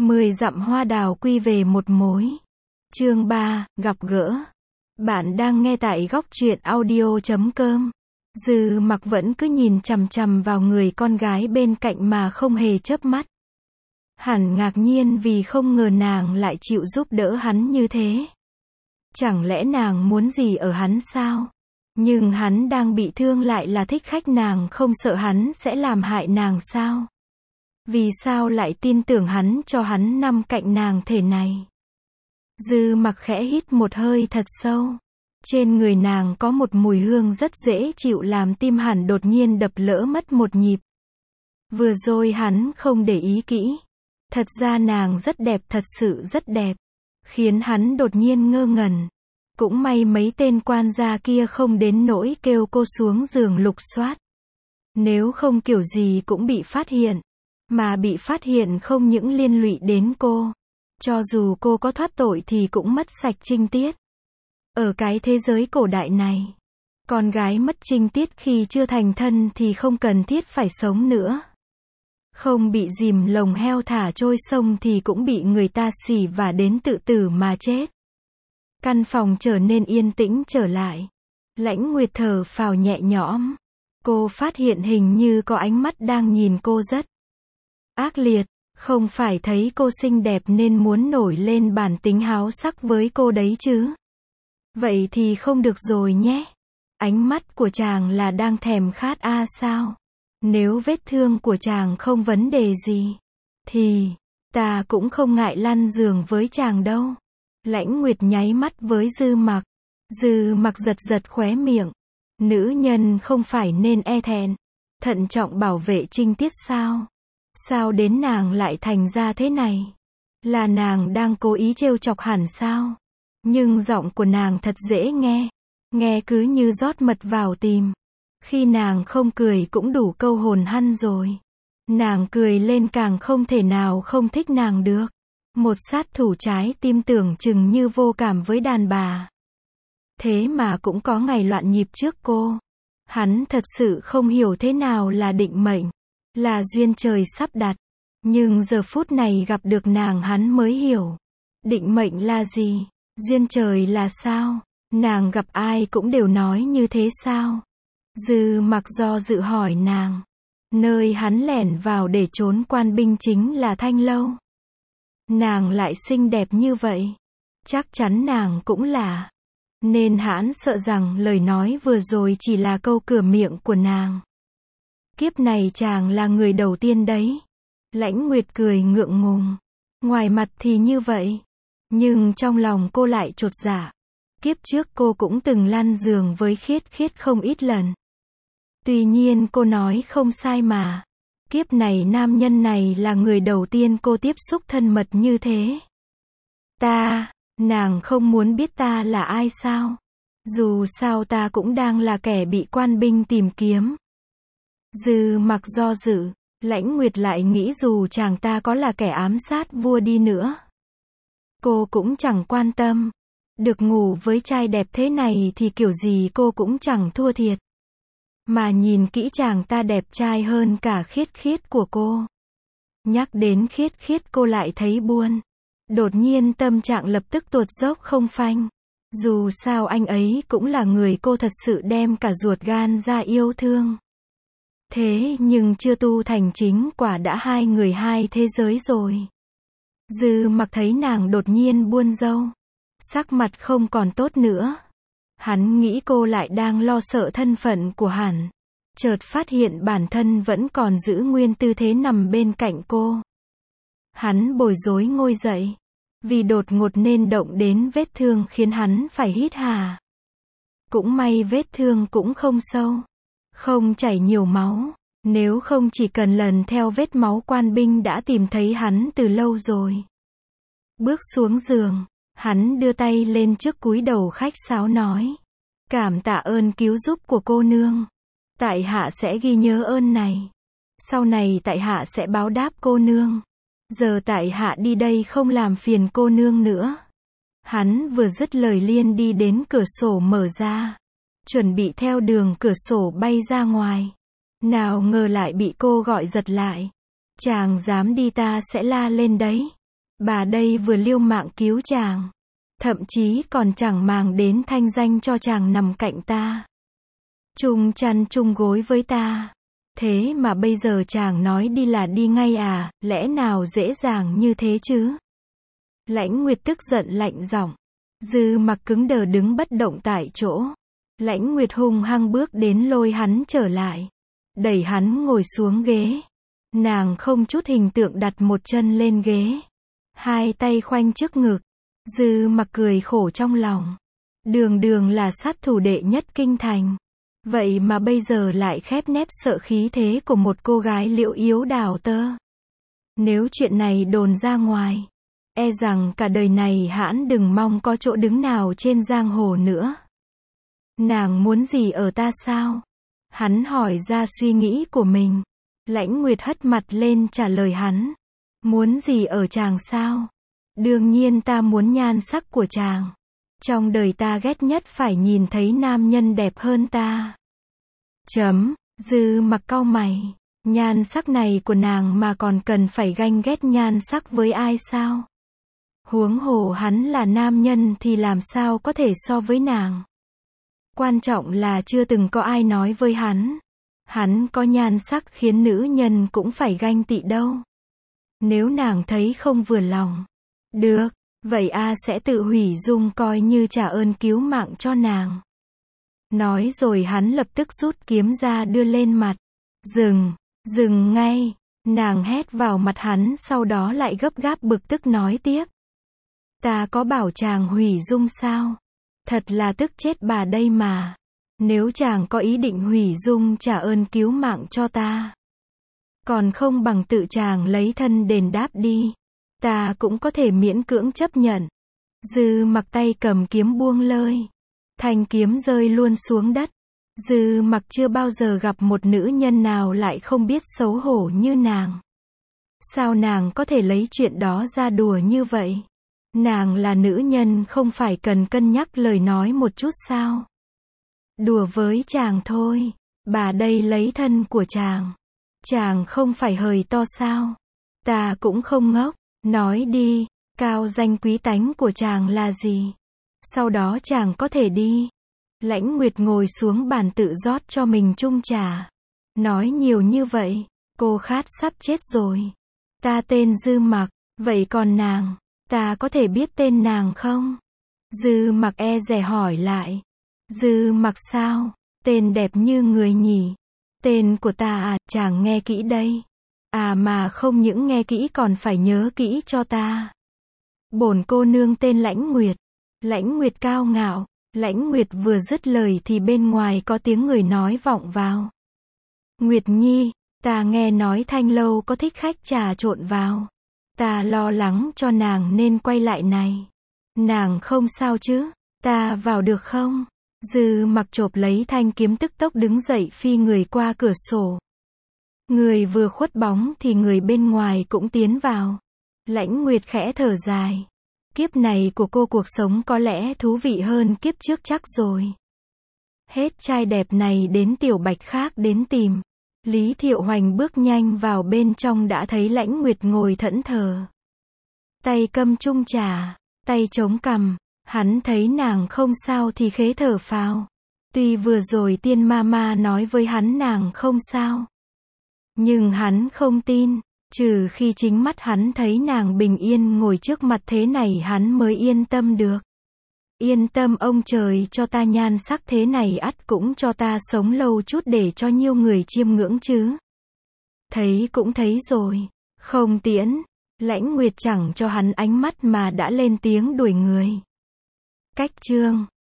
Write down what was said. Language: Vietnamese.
10 dặm hoa đào quy về một mối. Chương 3, gặp gỡ. Bạn đang nghe tại góc truyện audio.com. Dư Mặc vẫn cứ nhìn chằm chằm vào người con gái bên cạnh mà không hề chớp mắt. Hẳn ngạc nhiên vì không ngờ nàng lại chịu giúp đỡ hắn như thế. Chẳng lẽ nàng muốn gì ở hắn sao? Nhưng hắn đang bị thương lại là thích khách, nàng không sợ hắn sẽ làm hại nàng sao? Vì sao lại tin tưởng hắn cho hắn nằm cạnh nàng thế này? Dư Mặc khẽ hít một hơi thật sâu. Trên người nàng có một mùi hương rất dễ chịu làm tim hắn đột nhiên đập lỡ mất một nhịp. Vừa rồi hắn không để ý kỹ. Thật ra nàng rất đẹp, thật sự rất đẹp. Khiến hắn đột nhiên ngơ ngẩn. Cũng may mấy tên quan gia kia không đến nỗi kêu cô xuống giường lục soát. Nếu không kiểu gì cũng bị phát hiện. Mà bị phát hiện không những liên lụy đến cô. Cho dù cô có thoát tội thì cũng mất sạch trinh tiết. Ở cái thế giới cổ đại này, con gái mất trinh tiết khi chưa thành thân thì không cần thiết phải sống nữa. Không bị dìm lồng heo thả trôi sông thì cũng bị người ta xỉ vả đến tự tử mà chết. Căn phòng trở nên yên tĩnh trở lại. Lãnh Nguyệt thở phào nhẹ nhõm. Cô phát hiện hình như có ánh mắt đang nhìn cô rất ác liệt. Không phải thấy cô xinh đẹp nên muốn nổi lên bản tính háo sắc với cô đấy chứ? Vậy thì không được rồi nhé. Ánh mắt của chàng là đang thèm khát sao? Nếu vết thương của chàng không vấn đề gì, thì ta cũng không ngại lăn giường với chàng đâu. Lãnh Nguyệt nháy mắt với Dư Mặc. Dư Mặc giật giật khóe miệng. Nữ nhân không phải nên e thẹn, thận trọng bảo vệ trinh tiết sao? Sao đến nàng lại thành ra thế này? Là nàng đang cố ý trêu chọc hẳn sao? Nhưng giọng của nàng thật dễ nghe. Nghe cứ như rót mật vào tim. Khi nàng không cười cũng đủ câu hồn hăn rồi. Nàng cười lên càng không thể nào không thích nàng được. Một sát thủ trái tim tưởng chừng như vô cảm với đàn bà. Thế mà cũng có ngày loạn nhịp trước cô. Hắn thật sự không hiểu thế nào là định mệnh. Là duyên trời sắp đặt. Nhưng giờ phút này gặp được nàng hắn mới hiểu. Định mệnh là gì? Duyên trời là sao? Nàng gặp ai cũng đều nói như thế sao? Dư Mặc do dự hỏi nàng. Nơi hắn lẻn vào để trốn quan binh chính là Thanh Lâu. Nàng lại xinh đẹp như vậy. Chắc chắn nàng cũng là. Nên hắn sợ rằng lời nói vừa rồi chỉ là câu cửa miệng của nàng. Kiếp này chàng là người đầu tiên đấy. Lãnh Nguyệt cười ngượng ngùng. Ngoài mặt thì như vậy. Nhưng trong lòng cô lại chột dạ. Kiếp trước cô cũng từng lăn giường với Khiết Khiết không ít lần. Tuy nhiên cô nói không sai mà. Kiếp này nam nhân này là người đầu tiên cô tiếp xúc thân mật như thế. Nàng không muốn biết ta là ai sao? Dù sao ta cũng đang là kẻ bị quan binh tìm kiếm. Dư Mặc do dự. Lãnh Nguyệt lại nghĩ dù chàng ta có là kẻ ám sát vua đi nữa, cô cũng chẳng quan tâm. Được ngủ với trai đẹp thế này thì kiểu gì cô cũng chẳng thua thiệt. Mà nhìn kỹ chàng ta đẹp trai hơn cả Khiết Khiết của cô. Nhắc đến Khiết Khiết cô lại thấy buồn. Đột nhiên tâm trạng lập tức tuột dốc không phanh. Dù sao anh ấy cũng là người cô thật sự đem cả ruột gan ra yêu thương. Thế nhưng chưa tu thành chính quả đã hai người hai thế giới rồi. Dư Mặc thấy nàng đột nhiên buông râu. Sắc mặt không còn tốt nữa. Hắn nghĩ cô lại đang lo sợ thân phận của hắn. Chợt phát hiện bản thân vẫn còn giữ nguyên tư thế nằm bên cạnh cô. Hắn bối rối ngồi dậy. Vì đột ngột nên động đến vết thương khiến hắn phải hít hà. Cũng may vết thương cũng không sâu. Không chảy nhiều máu. Nếu không chỉ cần lần theo vết máu quan binh đã tìm thấy hắn từ lâu rồi. Bước xuống giường. Hắn đưa tay lên trước cúi đầu khách sáo nói. Cảm tạ ơn cứu giúp của cô nương. Tại hạ sẽ ghi nhớ ơn này. Sau này tại hạ sẽ báo đáp cô nương. Giờ tại hạ đi đây không làm phiền cô nương nữa. Hắn vừa dứt lời liền đi đến cửa sổ mở ra. Chuẩn bị theo đường cửa sổ bay ra ngoài. Nào ngờ lại bị cô gọi giật lại. Chàng dám đi ta sẽ la lên đấy. Bà đây vừa liều mạng cứu chàng, thậm chí còn chẳng màng đến thanh danh cho chàng nằm cạnh ta, chung chăn chung gối với ta. Thế mà bây giờ chàng nói đi là đi ngay à, lẽ nào dễ dàng như thế chứ? Lãnh Nguyệt tức giận lạnh giọng. Dư Mặc cứng đờ đứng bất động tại chỗ. Lãnh Nguyệt hung hăng bước đến lôi hắn trở lại, đẩy hắn ngồi xuống ghế. Nàng không chút hình tượng đặt một chân lên ghế, hai tay khoanh trước ngực. Dư Mặc cười khổ trong lòng. Đường đường là sát thủ đệ nhất kinh thành, vậy mà bây giờ lại khép nép sợ khí thế của một cô gái liễu yếu đào tơ. Nếu chuyện này đồn ra ngoài, e rằng cả đời này hãn đừng mong có chỗ đứng nào trên giang hồ nữa. Nàng muốn gì ở ta sao? Hắn hỏi ra suy nghĩ của mình. Lãnh Nguyệt hất mặt lên trả lời hắn. Muốn gì ở chàng sao? Đương nhiên ta muốn nhan sắc của chàng. Trong đời ta ghét nhất phải nhìn thấy nam nhân đẹp hơn ta. Dư Mặc cau mày. Nhan sắc này của nàng mà còn cần phải ganh ghét nhan sắc với ai sao? Huống hồ hắn là nam nhân thì làm sao có thể so với nàng? Quan trọng là chưa từng có ai nói với hắn. Hắn có nhan sắc khiến nữ nhân cũng phải ganh tị đâu. Nếu nàng thấy không vừa lòng, được, vậy A sẽ tự hủy dung coi như trả ơn cứu mạng cho nàng. Nói rồi hắn lập tức rút kiếm ra đưa lên mặt. Dừng ngay, nàng hét vào mặt hắn, sau đó lại gấp gáp bực tức nói tiếp. Ta có bảo chàng hủy dung sao? Thật là tức chết bà đây mà. Nếu chàng có ý định hủy dung trả ơn cứu mạng cho ta, còn không bằng tự chàng lấy thân đền đáp đi. Ta cũng có thể miễn cưỡng chấp nhận. Dư Mặc tay cầm kiếm buông lơi. Thanh kiếm rơi luôn xuống đất. Dư Mặc chưa bao giờ gặp một nữ nhân nào lại không biết xấu hổ như nàng. Sao nàng có thể lấy chuyện đó ra đùa như vậy? Nàng là nữ nhân không phải cần cân nhắc lời nói một chút sao? Đùa với chàng thôi. Bà đây lấy thân của chàng. Chàng không phải hời to sao? Ta cũng không ngốc. Nói đi, cao danh quý tánh của chàng là gì? Sau đó chàng có thể đi. Lãnh Nguyệt ngồi xuống bàn tự rót cho mình chung trà. Nói nhiều như vậy, cô khát sắp chết rồi. Ta tên Dư Mặc, vậy còn nàng, ta có thể biết tên nàng không? Dư Mặc e dè hỏi lại. Dư Mặc sao? Tên đẹp như người nhỉ? Tên của ta à, chàng nghe kỹ đây. À mà không những nghe kỹ còn phải nhớ kỹ cho ta. Bổn cô nương tên Lãnh Nguyệt. Lãnh Nguyệt cao ngạo. Lãnh Nguyệt vừa dứt lời thì bên ngoài có tiếng người nói vọng vào. Nguyệt Nhi, ta nghe nói Thanh lâu có thích khách trà trộn vào. Ta lo lắng cho nàng nên quay lại này. Nàng không sao chứ? Ta vào được không? Dư Mặc chộp lấy thanh kiếm tức tốc đứng dậy phi người qua cửa sổ. Người vừa khuất bóng thì người bên ngoài cũng tiến vào. Lãnh Nguyệt khẽ thở dài. Kiếp này của cô cuộc sống có lẽ thú vị hơn kiếp trước chắc rồi. Hết trai đẹp này đến tiểu bạch khác đến tìm. Lý Thiệu Hoành bước nhanh vào bên trong đã thấy Lãnh Nguyệt ngồi thẫn thờ. Tay cầm chung trà, tay chống cằm. Hắn thấy nàng không sao thì khế thở phào. Tuy vừa rồi tiên ma ma nói với hắn nàng không sao, nhưng hắn không tin. Trừ khi chính mắt hắn thấy nàng bình yên ngồi trước mặt thế này hắn mới yên tâm được. Yên tâm ông trời cho ta nhan sắc thế này ắt cũng cho ta sống lâu chút để cho nhiều người chiêm ngưỡng chứ. Thấy cũng thấy rồi. Không tiễn. Lãnh Nguyệt chẳng cho hắn ánh mắt mà đã lên tiếng đuổi người. Cách chương